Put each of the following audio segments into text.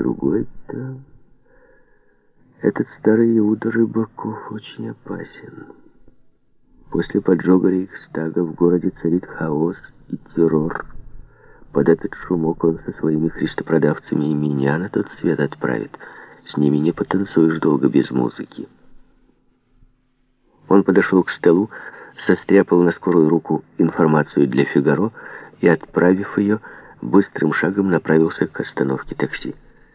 другой-то... Этот старый Иуда Рыбаков очень опасен. После поджога Рейхстага в городе царит хаос и террор. Под этот шумок он со своими христопродавцами и меня на тот свет отправит. С ними не потанцуешь долго без музыки. Он подошел к столу, состряпал на скорую руку информацию для «Фигаро» и, отправив ее, быстрым шагом направился к остановке такси.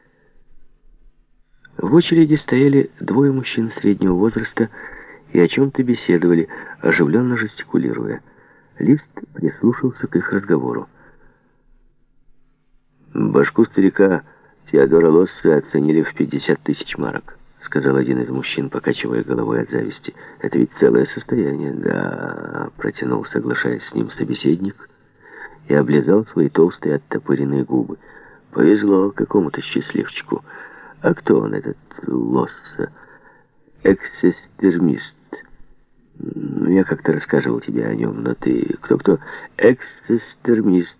В очереди стояли двое мужчин среднего возраста и о чем-то беседовали, оживленно жестикулируя. Лист прислушался к их разговору. «Башку старика Теодора Лосса оценили в 50 тысяч марок», — сказал один из мужчин, покачивая головой от зависти. «Это ведь целое состояние». «Да», — протянул, соглашаясь с ним собеседник, и облизал свои толстые оттопыренные губы. «Повезло какому-то счастливчику. А кто он, этот Лосса? Эксестермист. Я как-то рассказывал тебе о нем, но ты... Кто-кто? Эксестермист.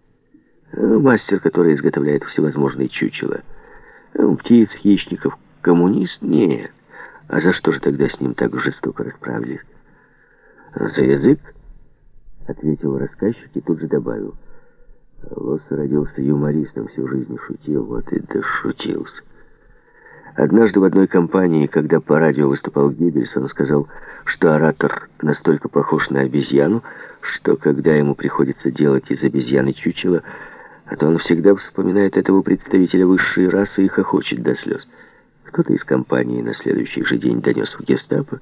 Мастер, который изготовляет всевозможные чучела. Птиц, хищников. Коммунист? Нет. А за что же тогда с ним так жестоко расправились? За язык, ответил рассказчик и тут же добавил. Лосса родился юмористом, всю жизнь шутил, вот и дошутился. Однажды в одной компании, когда по радио выступал Геббельс, он сказал, что оратор настолько похож на обезьяну, что когда ему приходится делать из обезьяны чучело, то он всегда вспоминает этого представителя высшей расы и хохочет до слез. Кто-то из компании на следующий же день донес в гестапо.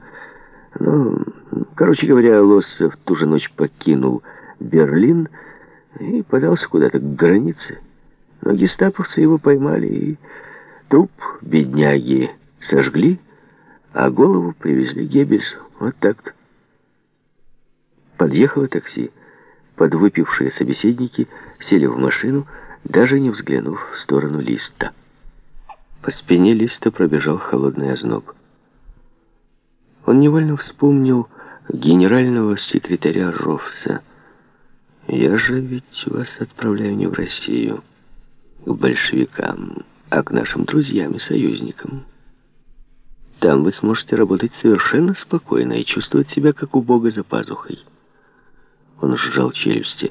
Короче говоря, Лосса в ту же ночь покинул Берлин и подался куда-то к границе. Но гестаповцы его поймали и... Труп бедняги сожгли, а голову привезли Геббельсу. Вот так-то. Подъехало такси. Подвыпившие собеседники сели в машину, даже не взглянув в сторону Листа. По спине Листа пробежал холодный озноб. Он невольно вспомнил генерального секретаря Рофса. «Я же ведь вас отправляю не в Россию, к большевикам, а к нашим друзьям и союзникам. Там вы сможете работать совершенно спокойно и чувствовать себя, как у Бога за пазухой». Он сжал челюсти.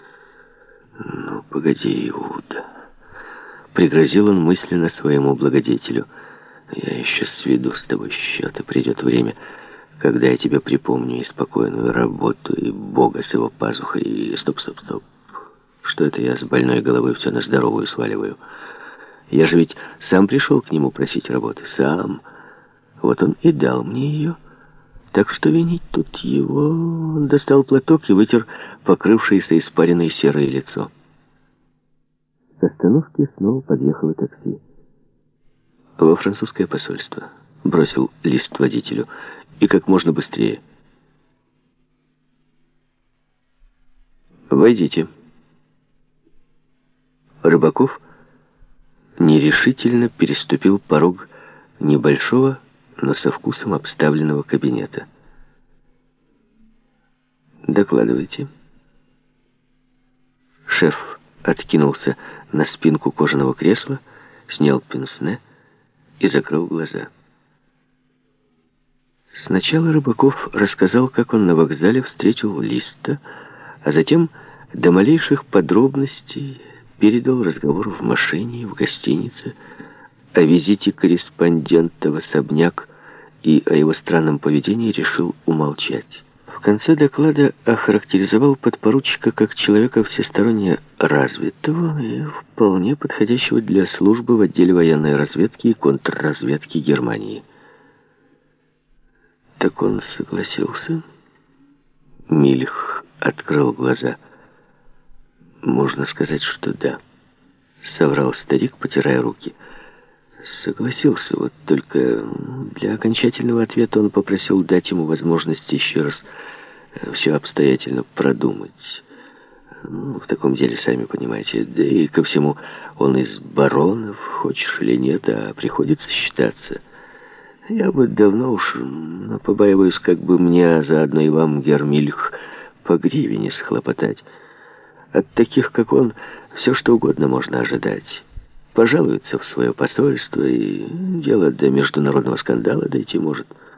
«Ну, погоди, Иуда», — пригрозил он мысленно своему благодетелю. «Я еще сведу с тобой счеты. Придет время, когда я тебе припомню и спокойную работу, и Бога с его пазухой, и... Стоп. Что это я с больной головы все на здоровую сваливаю? Я же ведь сам пришел к нему просить работы. Сам. Вот он и дал мне ее. Так что винить тут его...» Он достал платок и вытер покрывшееся испаренное серое лицо. К остановке снова подъехало такси. «Во французское посольство», — бросил Лист водителю. «И как можно быстрее». «Войдите». Рыбаков нерешительно переступил порог небольшого, но со вкусом обставленного кабинета. «Докладывайте». Шеф откинулся на спинку кожаного кресла, снял пенсне и закрыл глаза. Сначала Рыбаков рассказал, как он на вокзале встретил Листа, а затем до малейших подробностей передал разговор в машине и в гостинице, о визите корреспондента в особняк и о его странном поведении решил умолчать. В конце доклада охарактеризовал подпоручика как человека всесторонне развитого и вполне подходящего для службы в отделе военной разведки и контрразведки Германии. «Так он согласился?» Мильх открыл глаза. «Можно сказать, что да», — соврал старик, потирая руки. «Согласился, вот только для окончательного ответа он попросил дать ему возможность еще раз все обстоятельно продумать. В таком деле, сами понимаете, да и ко всему он из баронов, хочешь или нет, а приходится считаться. Я бы давно уж, но побаиваюсь, как бы мне, а заодно и вам, Гермильх, по гривне схлопотать. От таких, как он, все что угодно можно ожидать. пожалуется в свое посольство, и дело до международного скандала дойти может.